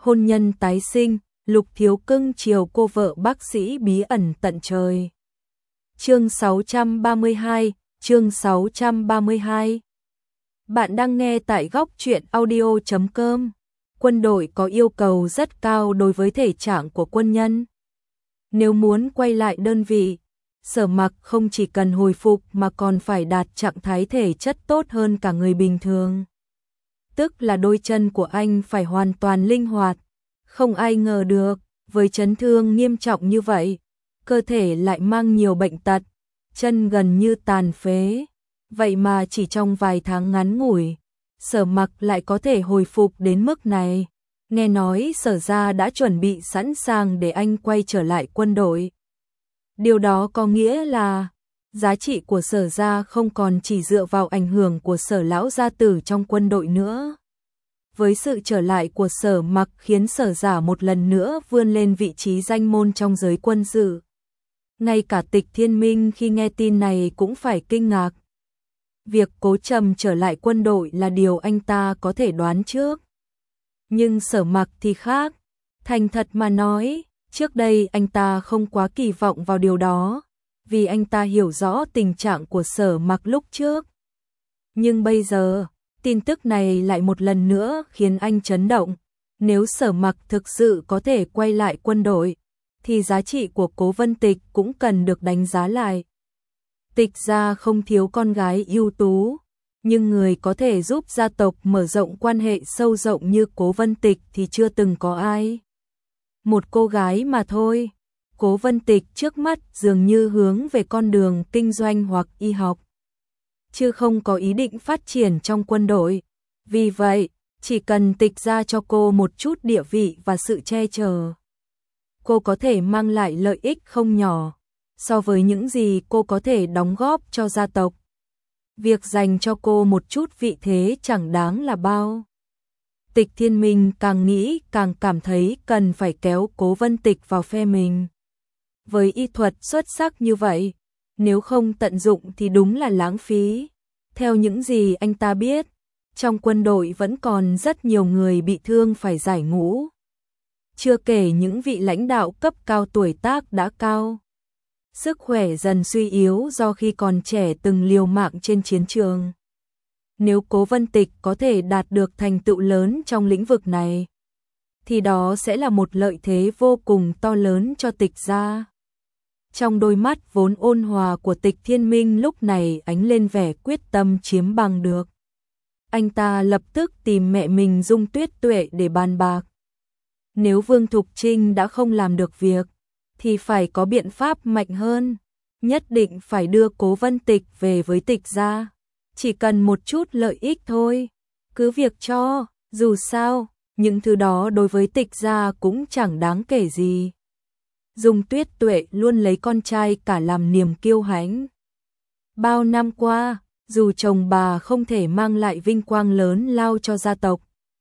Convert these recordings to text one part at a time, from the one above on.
hôn nhân tái sinh, Lục Thiếu cưng chiều cô vợ bác sĩ bí ẩn tận trời. Chương 632, chương 632. Bạn đang nghe tại góc truyện audio.com. Quân đội có yêu cầu rất cao đối với thể trạng của quân nhân. Nếu muốn quay lại đơn vị, Sở Mặc không chỉ cần hồi phục mà còn phải đạt trạng thái thể chất tốt hơn cả người bình thường. Tức là đôi chân của anh phải hoàn toàn linh hoạt. Không ai ngờ được, với chấn thương nghiêm trọng như vậy, cơ thể lại mang nhiều bệnh tật, chân gần như tàn phế. Vậy mà chỉ trong vài tháng ngắn ngủi, Sở Mặc lại có thể hồi phục đến mức này. Nghe nói Sở gia đã chuẩn bị sẵn sàng để anh quay trở lại quân đội. Điều đó có nghĩa là giá trị của Sở gia không còn chỉ dựa vào ảnh hưởng của Sở lão gia tử trong quân đội nữa. Với sự trở lại của Sở Mặc khiến Sở gia một lần nữa vươn lên vị trí danh môn trong giới quân sự. Ngay cả Tịch Thiên Minh khi nghe tin này cũng phải kinh ngạc. Việc Cố Trầm trở lại quân đội là điều anh ta có thể đoán trước. Nhưng Sở Mặc thì khác. Thành thật mà nói, trước đây anh ta không quá kỳ vọng vào điều đó, vì anh ta hiểu rõ tình trạng của Sở Mặc lúc trước. Nhưng bây giờ, tin tức này lại một lần nữa khiến anh chấn động. Nếu Sở Mặc thực sự có thể quay lại quân đội, thì giá trị của Cố Vân Tịch cũng cần được đánh giá lại. Tịch gia không thiếu con gái ưu tú, nhưng người có thể giúp gia tộc mở rộng quan hệ sâu rộng như Cố Vân Tịch thì chưa từng có ai. Một cô gái mà thôi, Cố Vân Tịch trước mắt dường như hướng về con đường kinh doanh hoặc y học, chứ không có ý định phát triển trong quân đội. Vì vậy, chỉ cần Tịch gia cho cô một chút địa vị và sự che chở, cô có thể mang lại lợi ích không nhỏ so với những gì cô có thể đóng góp cho gia tộc. Việc dành cho cô một chút vị thế chẳng đáng là bao. Tịch Thiên Minh càng nghĩ càng cảm thấy cần phải kéo Cố Vân Tịch vào phe mình. Với y thuật xuất sắc như vậy, nếu không tận dụng thì đúng là lãng phí. Theo những gì anh ta biết, trong quân đội vẫn còn rất nhiều người bị thương phải giải ngũ. Chưa kể những vị lãnh đạo cấp cao tuổi tác đã cao. Sức khỏe dần suy yếu do khi còn trẻ từng liều mạng trên chiến trường. Nếu Cố Vân Tịch có thể đạt được thành tựu lớn trong lĩnh vực này, thì đó sẽ là một lợi thế vô cùng to lớn cho Tịch gia. Trong đôi mắt vốn ôn hòa của Tịch Thiên Minh lúc này ánh lên vẻ quyết tâm chiếm bằng được. Anh ta lập tức tìm mẹ mình Dung Tuyết Tuệ để bàn bạc. Nếu Vương Thục Trinh đã không làm được việc, thì phải có biện pháp mạnh hơn. Nhất định phải đưa Cố Vân Tịch về với Tịch gia. Chỉ cần một chút lợi ích thôi, cứ việc cho, dù sao, những thứ đó đối với Tịch gia cũng chẳng đáng kể gì. Dung Tuyết Tuệ luôn lấy con trai cả làm niềm kiêu hãnh. Bao năm qua, dù chồng bà không thể mang lại vinh quang lớn lao cho gia tộc,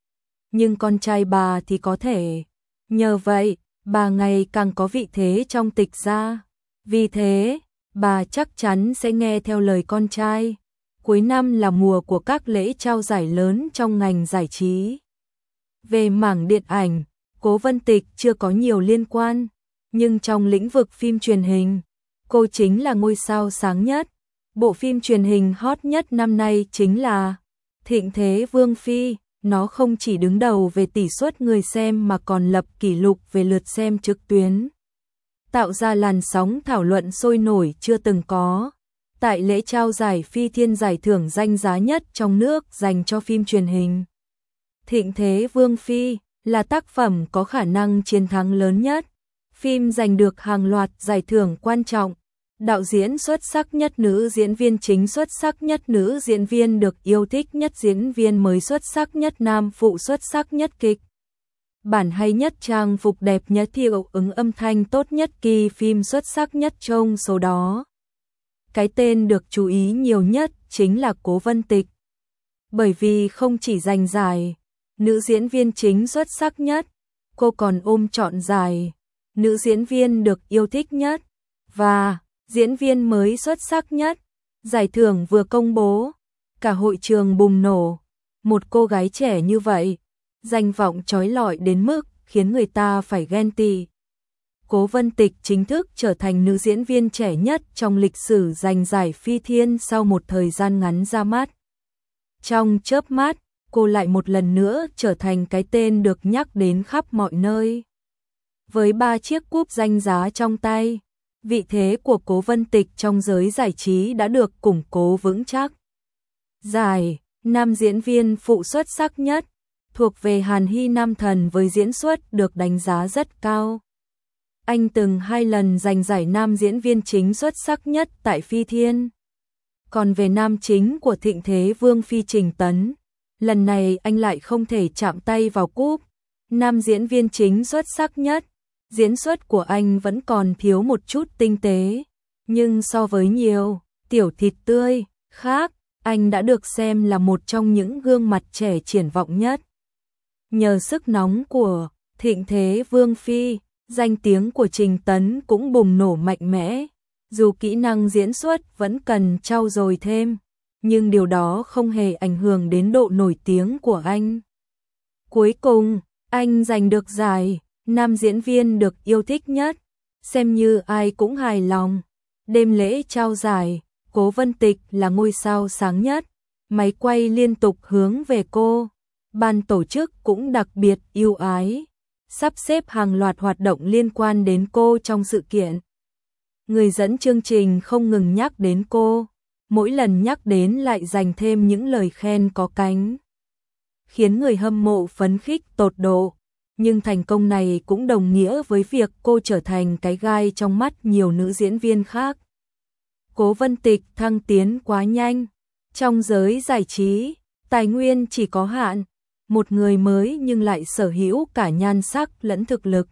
nhưng con trai bà thì có thể. Nhờ vậy, bà ngày càng có vị thế trong Tịch gia. Vì thế, bà chắc chắn sẽ nghe theo lời con trai. Cuối năm là mùa của các lễ trao giải lớn trong ngành giải trí. Về mảng điện ảnh, Cố Vân Tịch chưa có nhiều liên quan, nhưng trong lĩnh vực phim truyền hình, cô chính là ngôi sao sáng nhất. Bộ phim truyền hình hot nhất năm nay chính là Thịnh Thế Vương Phi. Nó không chỉ đứng đầu về tỷ suất người xem mà còn lập kỷ lục về lượt xem trực tuyến, tạo ra làn sóng thảo luận sôi nổi chưa từng có. Tại lễ trao giải Phi Thiên giải thưởng danh giá nhất trong nước dành cho phim truyền hình, Thịnh Thế Vương Phi là tác phẩm có khả năng chiến thắng lớn nhất. Phim giành được hàng loạt giải thưởng quan trọng. Đạo diễn xuất sắc nhất, nữ diễn viên chính xuất sắc nhất, nữ diễn viên được yêu thích nhất, diễn viên mới xuất sắc nhất, nam phụ xuất sắc nhất, kịch bản hay nhất, trang phục đẹp nhất, hiệu ứng âm thanh tốt nhất, kỳ phim xuất sắc nhất. Trong số đó, cái tên được chú ý nhiều nhất chính là Cố Vân Tịch. Bởi vì không chỉ giành giải nữ diễn viên chính xuất sắc nhất, cô còn ôm trọn giải nữ diễn viên được yêu thích nhất và diễn viên mới xuất sắc nhất. Giải thưởng vừa công bố, cả hội trường bùng nổ. Một cô gái trẻ như vậy, danh vọng chói lọi đến mức khiến người ta phải ghen tị. Cố Vân Tịch chính thức trở thành nữ diễn viên trẻ nhất trong lịch sử giành giải Phi Thiên sau một thời gian ngắn ra mắt. Trong chớp mắt, cô lại một lần nữa trở thành cái tên được nhắc đến khắp mọi nơi. Với 3 chiếc cúp danh giá trong tay, vị thế của Cố Vân Tịch trong giới giải trí đã được củng cố vững chắc. Giải nam diễn viên phụ xuất sắc nhất thuộc về Hàn Hy Nam Thần với diễn xuất được đánh giá rất cao. Anh từng 2 lần giành giải nam diễn viên chính xuất sắc nhất tại Phi Thiên. Còn về nam chính của thịnh thế Vương Phi Trình Tấn, lần này anh lại không thể chạm tay vào cúp nam diễn viên chính xuất sắc nhất. Diễn xuất của anh vẫn còn thiếu một chút tinh tế, nhưng so với nhiều tiểu thịt tươi khác, anh đã được xem là một trong những gương mặt trẻ triển vọng nhất. Nhờ sức nóng của thịnh thế Vương Phi, danh tiếng của Trình Tấn cũng bùng nổ mạnh mẽ. Dù kỹ năng diễn xuất vẫn cần trau dồi thêm, nhưng điều đó không hề ảnh hưởng đến độ nổi tiếng của anh. Cuối cùng, anh giành được giải nam diễn viên được yêu thích nhất, xem như ai cũng hài lòng. Đêm lễ trao giải, Cố Vân Tịch là ngôi sao sáng nhất, máy quay liên tục hướng về cô. Ban tổ chức cũng đặc biệt ưu ái, sắp xếp hàng loạt hoạt động liên quan đến cô trong sự kiện. Người dẫn chương trình không ngừng nhắc đến cô, mỗi lần nhắc đến lại dành thêm những lời khen có cánh, khiến người hâm mộ phấn khích tột độ. Nhưng thành công này cũng đồng nghĩa với việc cô trở thành cái gai trong mắt nhiều nữ diễn viên khác. Cố Vân Tịch thăng tiến quá nhanh. Trong giới giải trí, tài nguyên chỉ có hạn, một người mới nhưng lại sở hữu cả nhan sắc lẫn thực lực.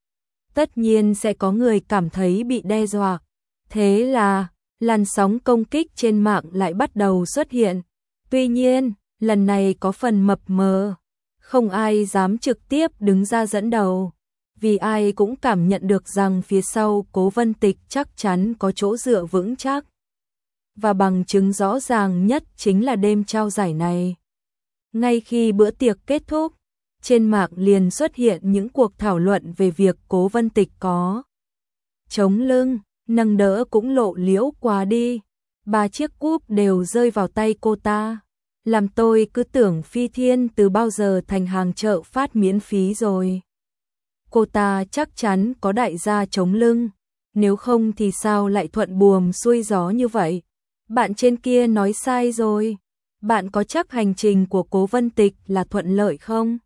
Tất nhiên sẽ có người cảm thấy bị đe dọa. Thế là, làn sóng công kích trên mạng lại bắt đầu xuất hiện. Tuy nhiên, lần này có phần mập mờ. Không ai dám trực tiếp đứng ra dẫn đầu, vì ai cũng cảm nhận được rằng phía sau Cố Vân Tịch chắc chắn có chỗ dựa vững chắc. Và bằng chứng rõ ràng nhất chính là đêm trao giải này. Ngay khi bữa tiệc kết thúc, trên mạng liền xuất hiện những cuộc thảo luận về việc Cố Vân Tịch có chống lưng, nâng đỡ cũng lộ liễu quá đi. 3 chiếc cúp đều rơi vào tay cô ta. Làm tôi cứ tưởng Phi Thiên từ bao giờ thành hàng chợ phát miễn phí rồi. Cô ta chắc chắn có đại gia chống lưng, nếu không thì sao lại thuận buồm xuôi gió như vậy. Bạn trên kia nói sai rồi. Bạn có chắc hành trình của Cố Vân Tịch là thuận lợi không?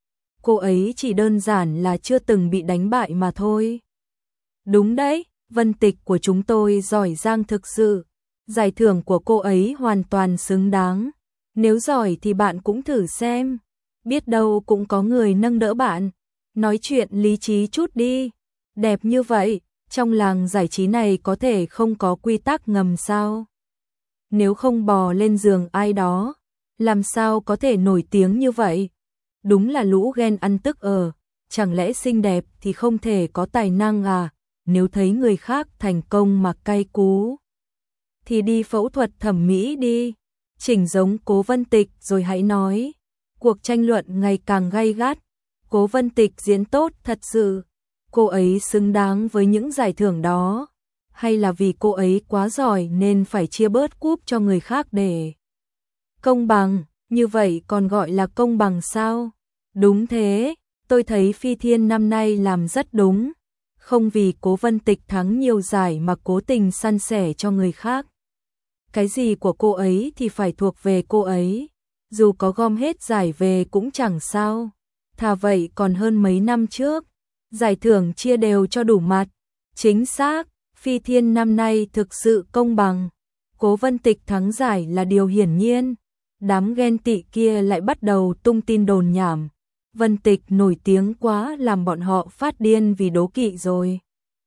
Cô ấy chỉ đơn giản là chưa từng bị đánh bại mà thôi. Đúng đấy, Vân Tịch của chúng tôi giỏi giang thực sự. Giải thưởng của cô ấy hoàn toàn xứng đáng. Nếu giỏi thì bạn cũng thử xem, biết đâu cũng có người nâng đỡ bạn. Nói chuyện lý trí chút đi. Đẹp như vậy, trong làng giải trí này có thể không có quy tắc ngầm sao? Nếu không bò lên giường ai đó, làm sao có thể nổi tiếng như vậy? Đúng là lũ ghen ăn tức ở, chẳng lẽ xinh đẹp thì không thể có tài năng à? Nếu thấy người khác thành công mà cay cú, thì đi phẫu thuật thẩm mỹ đi. Chỉnh giống Cố Vân Tịch rồi hãy nói. Cuộc tranh luận ngày càng gay gắt. Cố Vân Tịch diễn tốt thật sự. Cô ấy xứng đáng với những giải thưởng đó. Hay là vì cô ấy quá giỏi nên phải chia bớt cúp cho người khác để công bằng? Như vậy còn gọi là công bằng sao? Đúng thế, tôi thấy Phi Thiên năm nay làm rất đúng. Không vì Cố Vân Tịch thắng nhiều giải mà cố tình săn sẻ cho người khác. Cái gì của cô ấy thì phải thuộc về cô ấy, dù có gom hết giải về cũng chẳng sao. Thà vậy còn hơn mấy năm trước, giải thưởng chia đều cho đủ mặt. Chính xác, Phi Thiên năm nay thực sự công bằng. Cố Vân Tịch thắng giải là điều hiển nhiên. Đám ghen tị kia lại bắt đầu tung tin đồn nhảm. Vân Tịch nổi tiếng quá làm bọn họ phát điên vì đố kỵ rồi.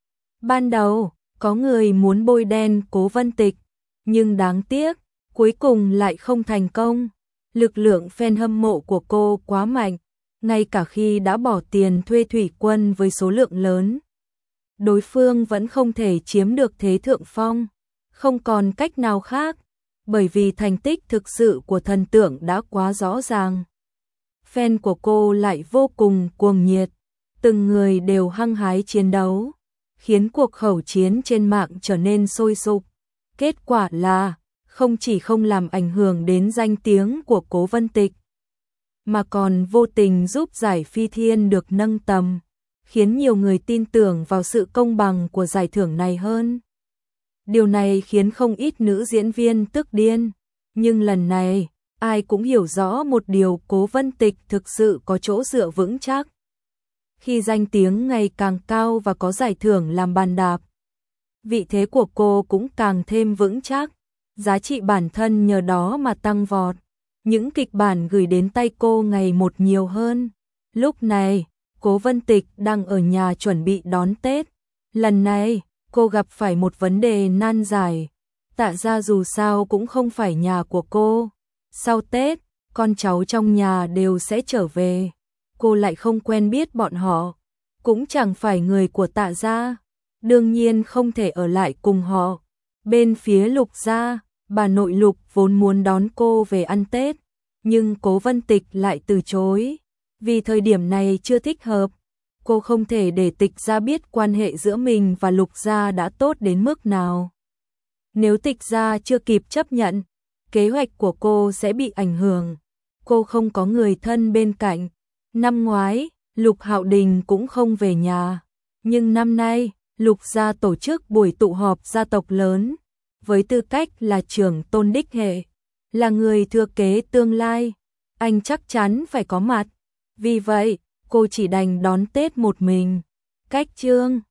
Ban đầu, có người muốn bôi đen Cố Vân Tịch, nhưng đáng tiếc, cuối cùng lại không thành công. Lực lượng fan hâm mộ của cô quá mạnh, ngay cả khi đã bỏ tiền thuê thủy quân với số lượng lớn, đối phương vẫn không thể chiếm được thế thượng phong. Không còn cách nào khác, bởi vì thành tích thực sự của thần tượng đã quá rõ ràng. Fan của cô lại vô cùng cuồng nhiệt, từng người đều hăng hái chiến đấu, khiến cuộc khẩu chiến trên mạng trở nên sôi sục. Kết quả là, không chỉ không làm ảnh hưởng đến danh tiếng của Cố Vân Tịch, mà còn vô tình giúp giải Phi Thiên được nâng tầm, khiến nhiều người tin tưởng vào sự công bằng của giải thưởng này hơn. Điều này khiến không ít nữ diễn viên tức điên, nhưng lần này, ai cũng hiểu rõ một điều, Cố Vân Tịch thực sự có chỗ dựa vững chắc. Khi danh tiếng ngày càng cao và có giải thưởng làm bàn đạp, vị thế của cô cũng càng thêm vững chắc, giá trị bản thân nhờ đó mà tăng vọt. Những kịch bản gửi đến tay cô ngày một nhiều hơn. Lúc này, Cố Vân Tịch đang ở nhà chuẩn bị đón Tết. Lần này, cô gặp phải một vấn đề nan giải. Tạ gia dù sao cũng không phải nhà của cô. Sau Tết, con cháu trong nhà đều sẽ trở về. Cô lại không quen biết bọn họ, cũng chẳng phải người của Tạ gia, đương nhiên không thể ở lại cùng họ. Bên phía Lục gia, bà nội Lục vốn muốn đón cô về ăn Tết, nhưng Cố Vân Tịch lại từ chối, vì thời điểm này chưa thích hợp. Cô không thể để Tịch gia biết quan hệ giữa mình và Lục gia đã tốt đến mức nào. Nếu Tịch gia chưa kịp chấp nhận, kế hoạch của cô sẽ bị ảnh hưởng. Cô không có người thân bên cạnh. Năm ngoái, Lục Hạo Đình cũng không về nhà, nhưng năm nay, Lục gia tổ chức buổi tụ họp gia tộc lớn, với tư cách là trưởng tôn đích hệ, là người thừa kế tương lai, anh chắc chắn phải có mặt. Vì vậy, cô chỉ đành đón Tết một mình. Cách chương